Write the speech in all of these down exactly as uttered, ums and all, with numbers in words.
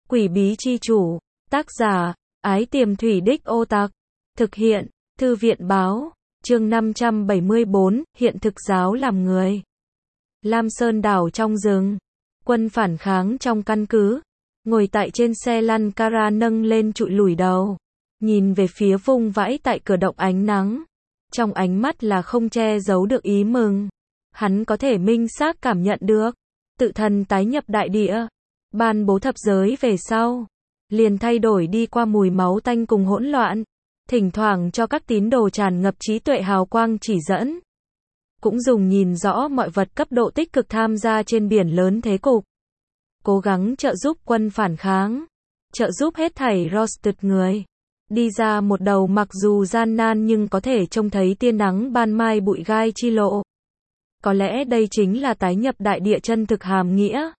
Quỷ bí chi chủ. Tác giả, Ái Tiềm Thủy Đích Ô Tạc. Thực hiện, Thư viện báo. Chương năm trăm bảy mươi bốn, hiện thực giáo làm người. Lam Sơn đảo trong rừng. Quân phản kháng trong căn cứ. Ngồi tại trên xe lăn, Kara nâng lên trụi lủi đầu. Nhìn về phía vung vãi tại cửa động ánh nắng. Trong ánh mắt là không che giấu được ý mừng. Hắn có thể minh xác cảm nhận được. Tự thần tái nhập đại địa. Ban bố thập giới về sau. Liền thay đổi đi qua mùi máu tanh cùng hỗn loạn. Thỉnh thoảng cho các tín đồ tràn ngập trí tuệ hào quang chỉ dẫn. Cũng dùng nhìn rõ mọi vật cấp độ tích cực tham gia trên biển lớn thế cục. Cố gắng trợ giúp quân phản kháng. Trợ giúp hết thảy roasted người. Đi ra một đầu mặc dù gian nan nhưng có thể trông thấy tia nắng ban mai bụi gai chi lộ. Có lẽ đây chính là tái nhập đại địa chân thực hàm nghĩa.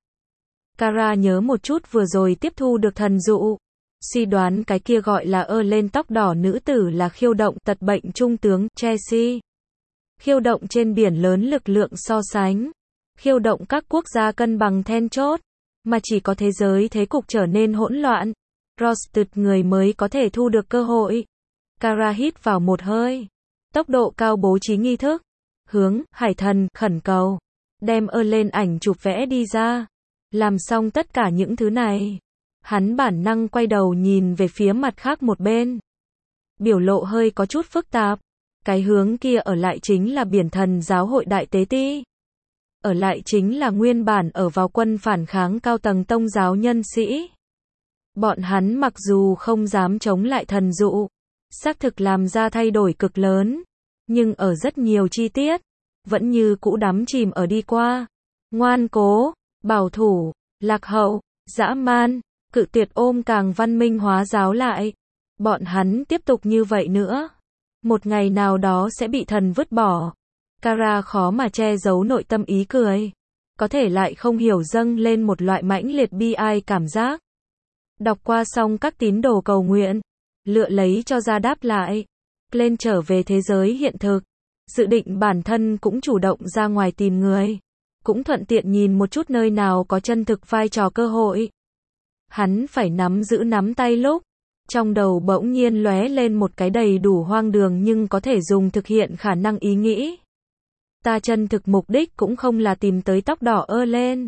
Kara nhớ một chút vừa rồi tiếp thu được thần dụ. Suy đoán cái kia gọi là ơ lên tóc đỏ nữ tử là khiêu động tật bệnh trung tướng Chelsea. Khiêu động trên biển lớn lực lượng so sánh. Khiêu động các quốc gia cân bằng then chốt. Mà chỉ có thế giới thế cục trở nên hỗn loạn. Roasted người mới có thể thu được cơ hội. Kara hít vào một hơi. Tốc độ cao bố trí nghi thức. Hướng, hải thần, khẩn cầu. Đem ơ lên ảnh chụp vẽ đi ra. Làm xong tất cả những thứ này. Hắn bản năng quay đầu nhìn về phía mặt khác một bên. Biểu lộ hơi có chút phức tạp. Cái hướng kia ở lại chính là biển thần giáo hội đại tế ti. Ở lại chính là nguyên bản ở vào quân phản kháng cao tầng tông giáo nhân sĩ. Bọn hắn mặc dù không dám chống lại thần dụ, xác thực làm ra thay đổi cực lớn, nhưng ở rất nhiều chi tiết, vẫn như cũ đắm chìm ở đi qua. Ngoan cố, bảo thủ, lạc hậu, dã man, cự tuyệt ôm càng văn minh hóa giáo lại. Bọn hắn tiếp tục như vậy nữa. Một ngày nào đó sẽ bị thần vứt bỏ. Kara khó mà che giấu nội tâm ý cười. Có thể lại không hiểu dâng lên một loại mãnh liệt bi ai cảm giác. Đọc qua xong các tín đồ cầu nguyện. Lựa lấy cho ra đáp lại. Lên trở về thế giới hiện thực. Dự định bản thân cũng chủ động ra ngoài tìm người. Cũng thuận tiện nhìn một chút nơi nào có chân thực vai trò cơ hội. Hắn phải nắm giữ nắm tay lúc. Trong đầu bỗng nhiên lóe lên một cái đầy đủ hoang đường nhưng có thể dùng thực hiện khả năng ý nghĩ. Ta chân thực mục đích cũng không là tìm tới tóc đỏ ơ lên.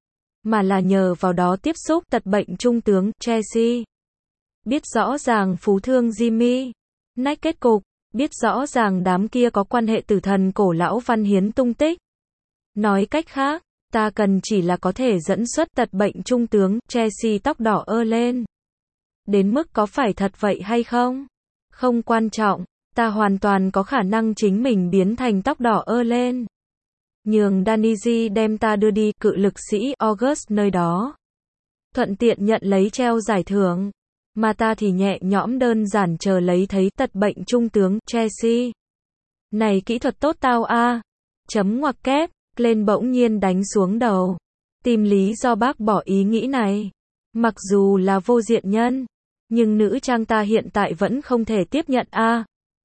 Mà là nhờ vào đó tiếp xúc tật bệnh trung tướng Chelsea. Biết rõ ràng phú thương Jimmy. Nách kết cục. Biết rõ ràng đám kia có quan hệ tử thần cổ lão Văn Hiến tung tích. Nói cách khác, ta cần chỉ là có thể dẫn xuất tật bệnh trung tướng Chelsea tóc đỏ ơ lên. Đến mức có phải thật vậy hay không? Không quan trọng, ta hoàn toàn có khả năng chính mình biến thành tóc đỏ ơ lên. Nhường Daniji đem ta đưa đi cự lực sĩ August nơi đó. Thuận tiện nhận lấy treo giải thưởng. Mà ta thì nhẹ nhõm đơn giản chờ lấy thấy tật bệnh trung tướng Chelsea. Này kỹ thuật tốt tao a. Chấm ngoặc kép, lên bỗng nhiên đánh xuống đầu. Tìm lý do bác bỏ ý nghĩ này. Mặc dù là vô diện nhân, nhưng nữ trang ta hiện tại vẫn không thể tiếp nhận a.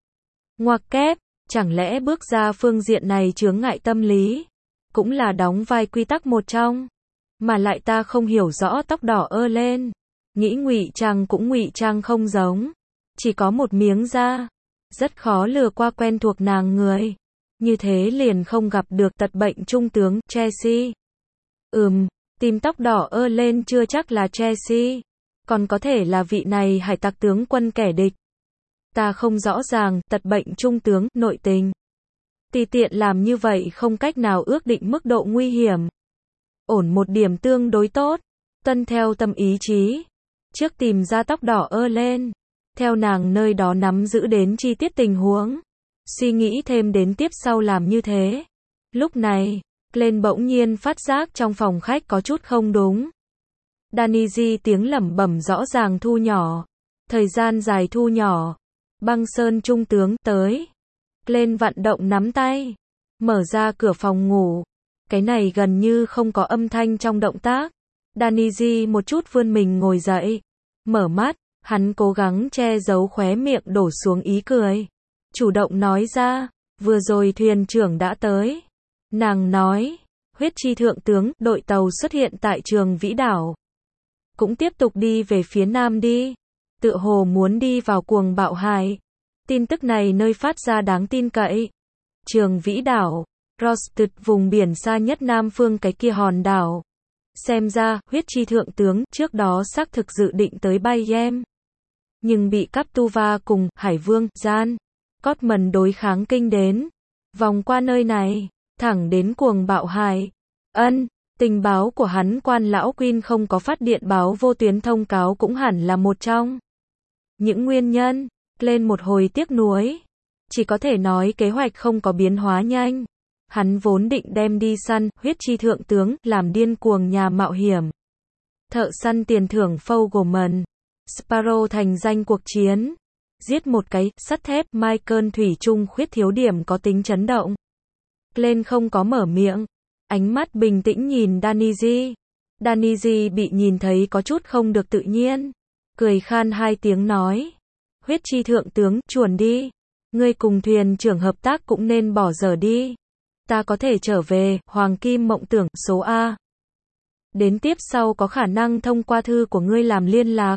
Ngoặc kép, chẳng lẽ bước ra phương diện này chướng ngại tâm lý, cũng là đóng vai quy tắc một trong, mà lại ta không hiểu rõ tóc đỏ ơ lên, nghĩ ngụy trang cũng ngụy trang không giống, chỉ có một miếng da, rất khó lừa qua quen thuộc nàng người, như thế liền không gặp được tật bệnh trung tướng Chelsea. Ừm, tìm tóc đỏ ơ lên chưa chắc là Chelsea, còn có thể là vị này hải tặc tướng quân kẻ địch. Ta không rõ ràng tật bệnh trung tướng nội tình. Tùy tiện làm như vậy không cách nào ước định mức độ nguy hiểm. Ổn một điểm tương đối tốt. Tuân theo tâm ý chí. Trước tìm ra tóc đỏ ơ lên. Theo nàng nơi đó nắm giữ đến chi tiết tình huống. Suy nghĩ thêm đến tiếp sau làm như thế. Lúc này, Glenn bỗng nhiên phát giác trong phòng khách có chút không đúng. Daniji tiếng lẩm bẩm rõ ràng thu nhỏ. Thời gian dài thu nhỏ. Băng Sơn trung tướng tới. Lên vận động nắm tay. Mở ra cửa phòng ngủ. Cái này gần như không có âm thanh trong động tác. Daniji một chút vươn mình ngồi dậy. Mở mắt, hắn cố gắng che giấu khóe miệng đổ xuống ý cười. Chủ động nói ra, vừa rồi thuyền trưởng đã tới. Nàng nói, huyết chi thượng tướng, đội tàu xuất hiện tại trường Vĩ Đảo. cũng tiếp tục đi về phía nam đi. Tựa hồ muốn đi vào cuồng bạo hải. Tin tức này nơi phát ra đáng tin cậy. Trường Vĩ đảo, Rostut, vùng biển xa nhất Nam phương cái kia hòn đảo. Xem ra, huyết chi thượng tướng trước đó xác thực dự định tới Bayem. Nhưng bị Captuva cùng Hải Vương Gian Cotman đối kháng kinh đến. Vòng qua nơi này, thẳng đến cuồng bạo hải. Ân, tình báo của hắn quan lão Queen không có phát điện báo vô tuyến thông cáo cũng hẳn là một trong những nguyên nhân. Lên một hồi tiếc nuối. Chỉ có thể nói kế hoạch không có biến hóa nhanh. Hắn vốn định đem đi săn, huyết chi thượng tướng, làm điên cuồng nhà mạo hiểm. Thợ săn tiền thưởng Fogelman. Sparrow thành danh cuộc chiến. Giết một cái, sắt thép, Michael thủy chung khuyết thiếu điểm có tính chấn động. Lên không có mở miệng. Ánh mắt bình tĩnh nhìn Danny. Danny bị nhìn thấy có chút không được tự nhiên. Cười khan hai tiếng nói. Huyết chi thượng tướng, chuồn đi. Ngươi cùng thuyền trưởng hợp tác cũng nên bỏ dở đi. Ta có thể trở về, Hoàng Kim Mộng Tưởng, số A. Đến tiếp sau có khả năng thông qua thư của ngươi làm liên lạc.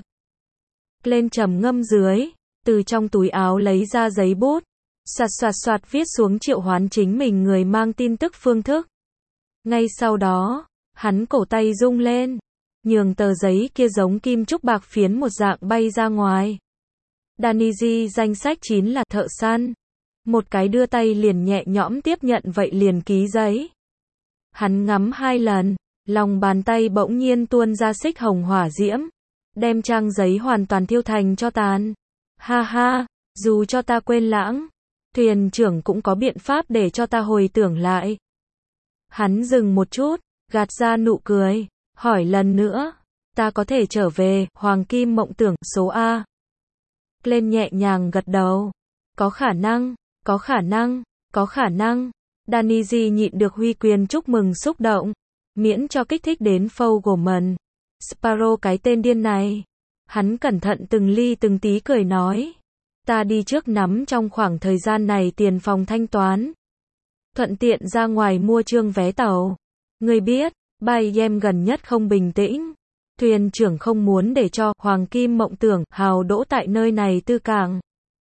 Lên trầm ngâm dưới, từ trong túi áo lấy ra giấy bút. Soạt soạt soạt viết xuống triệu hoán chính mình người mang tin tức phương thức. Ngay sau đó, hắn cổ tay rung lên. Nhường tờ giấy kia giống kim trúc bạc phiến một dạng bay ra ngoài. Danny danh sách chín là thợ săn. Một cái đưa tay liền nhẹ nhõm tiếp nhận vậy liền ký giấy. Hắn ngắm hai lần, lòng bàn tay bỗng nhiên tuôn ra xích hồng hỏa diễm. Đem trang giấy hoàn toàn thiêu thành cho tàn. Ha ha, dù cho ta quên lãng, thuyền trưởng cũng có biện pháp để cho ta hồi tưởng lại. Hắn dừng một chút, gạt ra nụ cười, hỏi lần nữa. Ta có thể trở về, Hoàng Kim Mộng Tưởng, số A. Lên nhẹ nhàng gật đầu. Có khả năng, có khả năng, có khả năng. Danny nhịn được huy quyền chúc mừng xúc động. Miễn cho kích thích đến Fogelman. Sparrow cái tên điên này. Hắn cẩn thận từng ly từng tí cười nói. Ta đi trước nắm trong khoảng thời gian này tiền phòng thanh toán. Thuận tiện ra ngoài mua trương vé tàu. Ngươi biết, Bayem gần nhất không bình tĩnh. Thuyền trưởng không muốn để cho Hoàng Kim Mộng Tưởng hào đỗ tại nơi này tư cảng.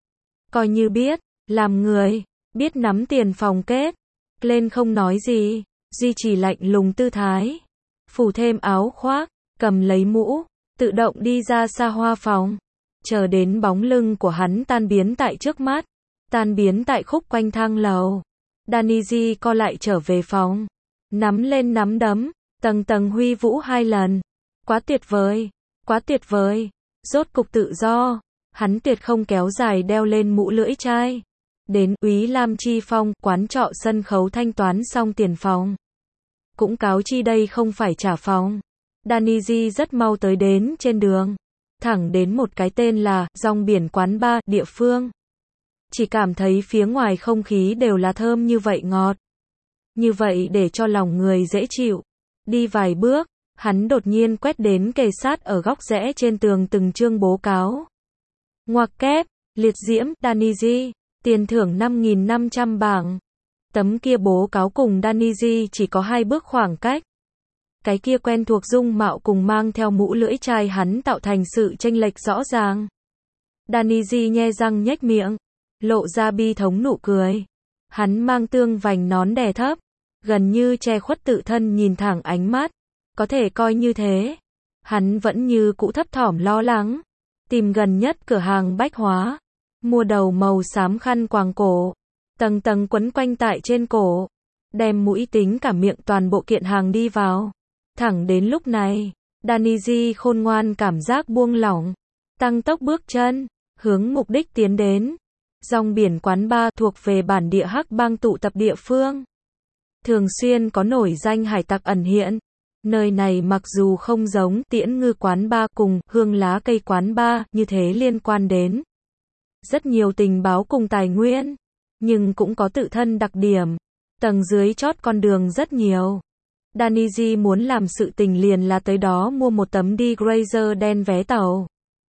Coi như biết, làm người, biết nắm tiền phòng kết. Lên không nói gì, duy trì lạnh lùng tư thái. Phủ thêm áo khoác, cầm lấy mũ, tự động đi ra xa hoa phòng. Chờ đến bóng lưng của hắn tan biến tại trước mắt. Tan biến tại khúc quanh thang lầu. Danny co lại trở về phòng. Nắm lên nắm đấm, tầng tầng huy vũ hai lần. Quá tuyệt vời, quá tuyệt vời. Rốt cục tự do. Hắn tuyệt không kéo dài đeo lên mũ lưỡi chai. Đến Úy Lam Chi Phong, quán trọ sân khấu thanh toán xong tiền phòng. Cũng cáo chi đây không phải trả phòng. Danny rất mau tới đến trên đường. Thẳng đến một cái tên là Rong Biển Quán Bar địa phương. Chỉ cảm thấy phía ngoài không khí đều là thơm như vậy ngọt. Như vậy để cho lòng người dễ chịu. Đi vài bước, hắn đột nhiên quét đến kề sát ở góc rẽ trên tường từng chương bố cáo. Ngoặc kép, liệt diễm, Danny, tiền thưởng năm nghìn năm trăm bảng. Tấm kia bố cáo cùng Danny chỉ có hai bước khoảng cách. Cái kia quen thuộc dung mạo cùng mang theo mũ lưỡi chai hắn tạo thành sự chênh lệch rõ ràng. Danny nhe răng nhếch miệng, lộ ra bi thống nụ cười. Hắn mang tương vành nón đè thấp, gần như che khuất tự thân nhìn thẳng ánh mắt. Có thể coi như thế. Hắn vẫn như cũ thấp thỏm lo lắng. Tìm gần nhất cửa hàng bách hóa. Mua đầu màu xám khăn quàng cổ. Tầng tầng quấn quanh tại trên cổ. Đem mũi tính cả miệng toàn bộ kiện hàng đi vào. Thẳng đến lúc này, Danny khôn ngoan cảm giác buông lỏng. Tăng tốc bước chân, hướng mục đích tiến đến. Rong Biển Quán Bar thuộc về bản địa hắc bang tụ tập địa phương. Thường xuyên có nổi danh hải tặc ẩn hiện. Nơi này mặc dù không giống Tiễn Ngư Quán Bar cùng Hương Lá Cây Quán Bar như thế liên quan đến rất nhiều tình báo cùng tài nguyên, nhưng cũng có tự thân đặc điểm. Tầng dưới chót con đường rất nhiều. Danny muốn làm sự tình liền là tới đó mua một tấm đi Grazer đen vé tàu.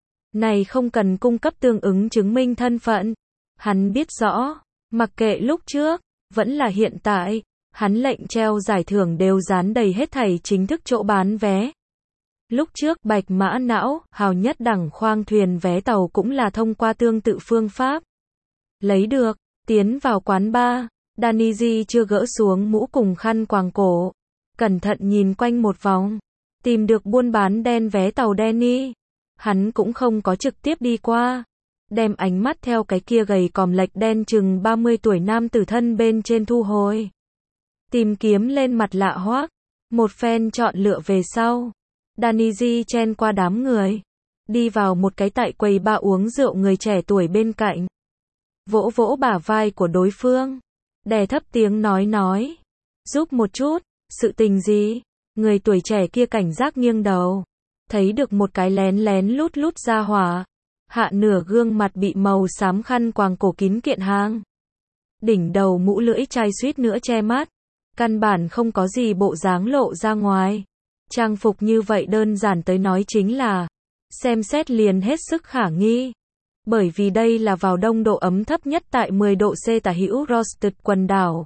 Này không cần cung cấp tương ứng chứng minh thân phận. Hắn biết rõ, mặc kệ lúc trước, vẫn là hiện tại, hắn lệnh treo giải thưởng đều dán đầy hết thảy chính thức chỗ bán vé. Lúc trước Bạch Mã Não, hào nhất đẳng khoang thuyền vé tàu cũng là thông qua tương tự phương pháp. Lấy được, tiến vào quán bar, Danny chưa gỡ xuống mũ cùng khăn quàng cổ. Cẩn thận nhìn quanh một vòng. Tìm được buôn bán đen vé tàu Danny. Hắn cũng không có trực tiếp đi qua. Đem ánh mắt theo cái kia gầy còm lệch đen chừng ba mươi tuổi nam tử thân bên trên thu hồi. Tìm kiếm lên mặt lạ hoắc. Một phen chọn lựa về sau. Danny chen qua đám người. Đi vào một cái tại quầy bar uống rượu người trẻ tuổi bên cạnh. Vỗ vỗ bả vai của đối phương. Đè thấp tiếng nói nói. Giúp một chút, sự tình gì? Người tuổi trẻ kia cảnh giác nghiêng đầu. Thấy được một cái lén lén lút lút ra hỏa. Hạ nửa gương mặt bị màu xám khăn quàng cổ kín kiện hang. Đỉnh đầu mũ lưỡi chai suýt nữa che mắt. Căn bản không có gì bộ dáng lộ ra ngoài. Trang phục như vậy đơn giản tới nói chính là xem xét liền hết sức khả nghi. Bởi vì đây là vào đông độ ấm thấp nhất tại mười độ C tả hữu Roasted quần đảo.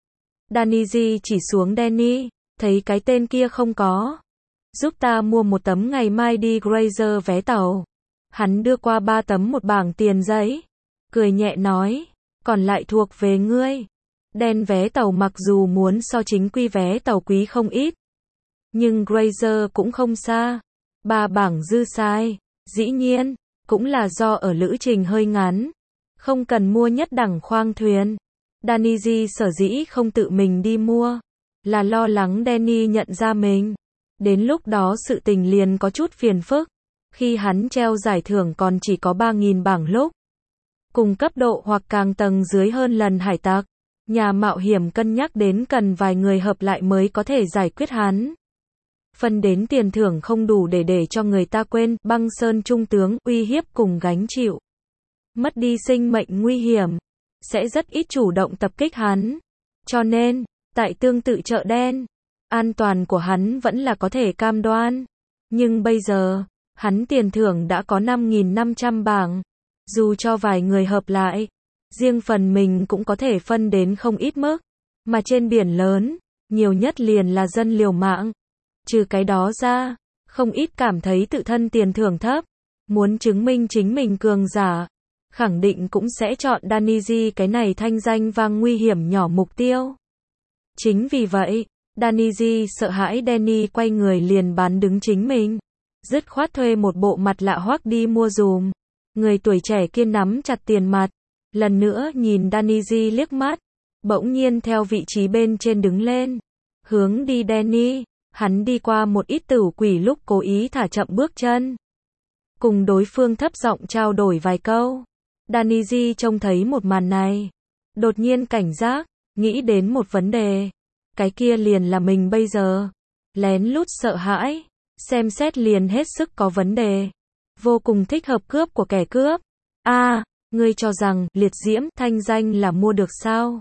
Danny chỉ xuống Danny, thấy cái tên kia không có. Giúp ta mua một tấm ngày mai đi Grazer vé tàu. Hắn đưa qua ba tấm một bảng tiền giấy. Cười nhẹ nói, còn lại thuộc về ngươi. Đen vé tàu mặc dù muốn so chính quy vé tàu quý không ít. Nhưng Grazer cũng không xa. Ba bảng dư sai. Dĩ nhiên, cũng là do ở lữ trình hơi ngắn. Không cần mua nhất đẳng khoang thuyền. Danny sở dĩ không tự mình đi mua. Là lo lắng Danny nhận ra mình. Đến lúc đó sự tình liền có chút phiền phức. Khi hắn treo giải thưởng còn chỉ có ba nghìn bảng lúc. Cùng cấp độ hoặc càng tầng dưới hơn lần hải tặc. Nhà mạo hiểm cân nhắc đến cần vài người hợp lại mới có thể giải quyết hắn. Phân đến tiền thưởng không đủ để để cho người ta quên, băng sơn trung tướng, uy hiếp cùng gánh chịu. Mất đi sinh mệnh nguy hiểm. Sẽ rất ít chủ động tập kích hắn. Cho nên, tại tương tự chợ đen, an toàn của hắn vẫn là có thể cam đoan. Nhưng bây giờ, hắn tiền thưởng đã có năm nghìn năm trăm bảng. Dù cho vài người hợp lại, riêng phần mình cũng có thể phân đến không ít mức. Mà trên biển lớn, nhiều nhất liền là dân liều mạng. Trừ cái đó ra, không ít cảm thấy tự thân tiền thưởng thấp. Muốn chứng minh chính mình cường giả. Khẳng định cũng sẽ chọn Danny cái này thanh danh vang nguy hiểm nhỏ mục tiêu. Chính vì vậy, Danny sợ hãi Danny quay người liền bán đứng chính mình. Dứt khoát thuê một bộ mặt lạ hoắc đi mua dùm. Người tuổi trẻ kia nắm chặt tiền mặt. Lần nữa nhìn Danny liếc mắt. Bỗng nhiên theo vị trí bên trên đứng lên. Hướng đi Danny. Hắn đi qua một ít tử quỷ lúc cố ý thả chậm bước chân. Cùng đối phương thấp giọng trao đổi vài câu. Danny trông thấy một màn này. Đột nhiên cảnh giác. Nghĩ đến một vấn đề. Cái kia liền là mình bây giờ. Lén lút sợ hãi. Xem xét liền hết sức có vấn đề. Vô cùng thích hợp cướp của kẻ cướp. A, à, ngươi cho rằng liệt diễm thanh danh là mua được sao?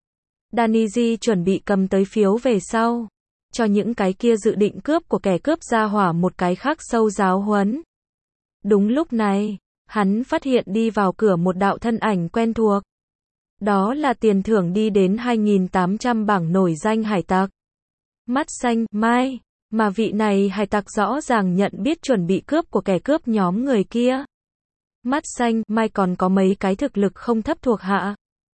Danny chuẩn bị cầm tới phiếu về sau. Cho những cái kia dự định cướp của kẻ cướp ra hỏa một cái khác sâu giáo huấn. Đúng lúc này, hắn phát hiện đi vào cửa một đạo thân ảnh quen thuộc. Đó là tiền thưởng đi đến hai nghìn tám trăm bảng nổi danh hải tặc. Mắt xanh, Mai. Mà vị này hải tặc rõ ràng nhận biết chuẩn bị cướp của kẻ cướp nhóm người kia. Mắt xanh, Mai còn có mấy cái thực lực không thấp thuộc hạ.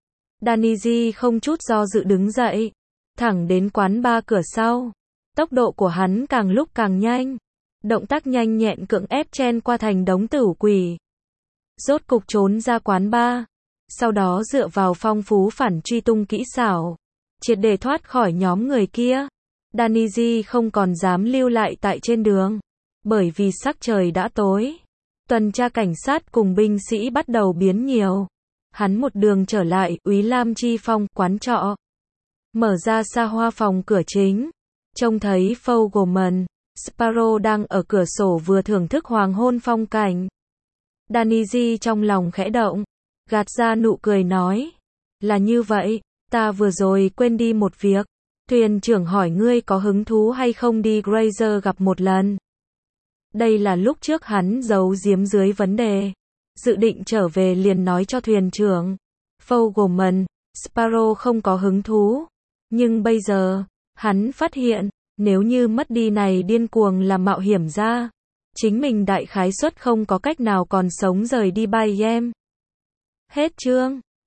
Danny không chút do dự đứng dậy. Thẳng đến quán bar cửa sau. Tốc độ của hắn càng lúc càng nhanh. Động tác nhanh nhẹn cưỡng ép chen qua thành đống tử quỷ. Rốt cục trốn ra quán bar. Sau đó dựa vào phong phú phản truy tung kỹ xảo. Triệt để thoát khỏi nhóm người kia. Danny không còn dám lưu lại tại trên đường. Bởi vì sắc trời đã tối. Tuần tra cảnh sát cùng binh sĩ bắt đầu biến nhiều. Hắn một đường trở lại Úy Lam Chi Phong, quán trọ. Mở ra xa hoa phòng cửa chính. Trông thấy Fogelman, Sparrow đang ở cửa sổ vừa thưởng thức hoàng hôn phong cảnh. Danny trong lòng khẽ động. Gạt ra nụ cười nói. Là như vậy, ta vừa rồi quên đi một việc. Thuyền trưởng hỏi ngươi có hứng thú hay không đi Grazer gặp một lần. Đây là lúc trước hắn giấu giếm dưới vấn đề. Dự định trở về liền nói cho thuyền trưởng. Fogelman, Sparrow không có hứng thú. Nhưng bây giờ, hắn phát hiện, Nếu như mất đi này điên cuồng làm mạo hiểm ra, chính mình đại khái suất không có cách nào còn sống rời đi bay em. Hết chương.